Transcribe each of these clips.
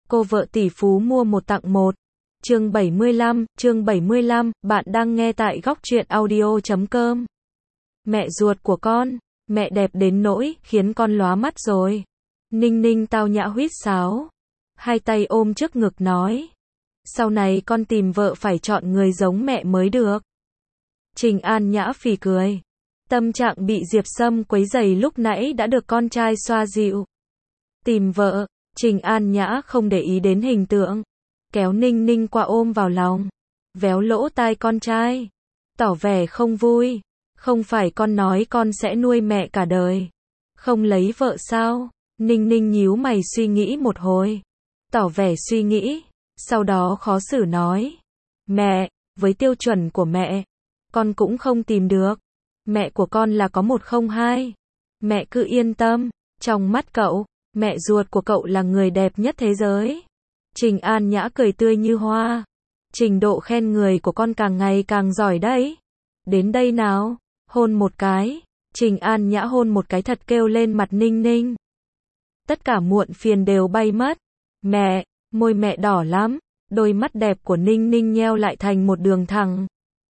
Cô vợ tỷ phú mua một tặng một. Chương 75, bạn đang nghe tại góc truyện audio.com. Mẹ ruột của con, mẹ đẹp đến nỗi khiến con lóa mắt rồi. Ninh Ninh tao nhã huýt sáo, hai tay ôm trước ngực nói, sau này con tìm vợ phải chọn người giống mẹ mới được. Trình An Nhã phì cười, tâm trạng bị Diệp Sâm quấy rầy lúc nãy đã được con trai xoa dịu. Tìm vợ, Trình An Nhã không để ý đến hình tượng, kéo Ninh Ninh qua ôm vào lòng, véo lỗ tai con trai, tỏ vẻ không vui. Không phải con nói con sẽ nuôi mẹ cả đời, không lấy vợ sao? Ninh Ninh nhíu mày suy nghĩ một hồi, tỏ vẻ suy nghĩ, sau đó khó xử nói, mẹ, với tiêu chuẩn của mẹ, con cũng không tìm được. Mẹ của con là có 102. Mẹ cứ yên tâm, trong mắt cậu, mẹ ruột của cậu là người đẹp nhất thế giới. Trình An Nhã cười tươi như hoa, trình độ khen người của con càng ngày càng giỏi đấy. Đến đây nào, hôn một cái. Trình An Nhã hôn một cái thật kêu lên mặt Ninh Ninh. Tất cả muộn phiền đều bay mất. Mẹ, môi mẹ đỏ lắm, đôi mắt đẹp của Ninh Ninh nheo lại thành một đường thẳng.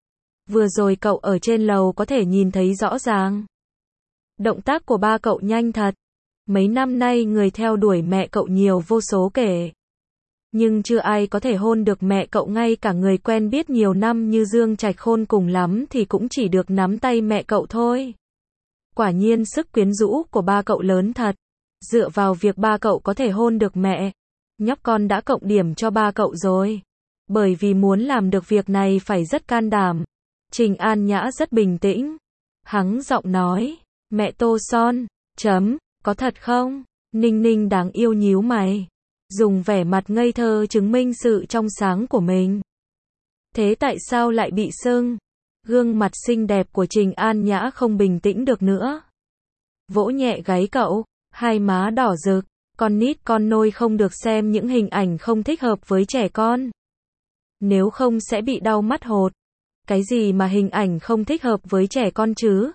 Vừa rồi cậu ở trên lầu có thể nhìn thấy rõ ràng. Động tác của ba cậu nhanh thật. Mấy năm nay người theo đuổi mẹ cậu nhiều vô số kể. Nhưng chưa ai có thể hôn được mẹ cậu, ngay cả người quen biết nhiều năm như Dương Trạch Khôn cùng lắm thì cũng chỉ được nắm tay mẹ cậu thôi. Quả nhiên sức quyến rũ của ba cậu lớn thật. Dựa vào việc ba cậu có thể hôn được mẹ, nhóc con đã cộng điểm cho ba cậu rồi. Bởi vì muốn làm được việc này phải rất can đảm. Trình An Nhã rất bình tĩnh, hắng giọng nói, mẹ Tô Son, có thật không? Ninh Ninh đáng yêu nhíu mày, dùng vẻ mặt ngây thơ chứng minh sự trong sáng của mình. Thế tại sao lại bị sưng? Gương mặt xinh đẹp của Trình An Nhã không bình tĩnh được nữa. Vỗ nhẹ gáy cậu, hai má đỏ rực, con nít con nôi không được xem những hình ảnh không thích hợp với trẻ con. Nếu không sẽ bị đau mắt hột. Cái gì mà hình ảnh không thích hợp với trẻ con chứ?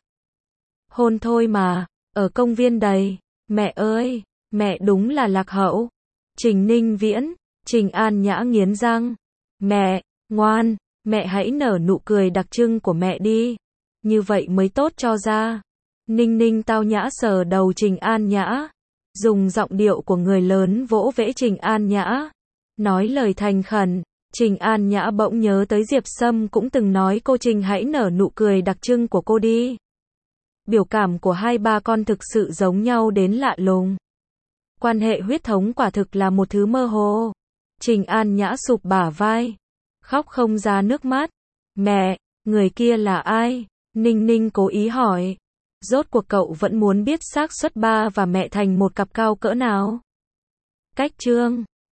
Hôn thôi mà, ở công viên đầy. Mẹ ơi, mẹ đúng là lạc hậu. Trình Ninh Viễn, Trình An Nhã nghiến răng. Mẹ, ngoan, mẹ hãy nở nụ cười đặc trưng của mẹ đi. Như vậy mới tốt cho da. Ninh Ninh tao nhã sờ đầu Trình An Nhã, dùng giọng điệu của người lớn vỗ vẽ Trình An Nhã, nói lời thành khẩn. Trình An Nhã bỗng nhớ tới Diệp Sâm cũng từng nói cô Trình hãy nở nụ cười đặc trưng của cô đi. Biểu cảm của hai ba con thực sự giống nhau đến lạ lùng. Quan hệ huyết thống quả thực là một thứ mơ hồ. Trình An Nhã sụp bả vai, khóc không ra nước mắt. Mẹ, người kia là ai? Ninh Ninh cố ý hỏi. Rốt cuộc cậu vẫn muốn biết xác suất ba và mẹ thành một cặp cao cỡ nào? Cách chương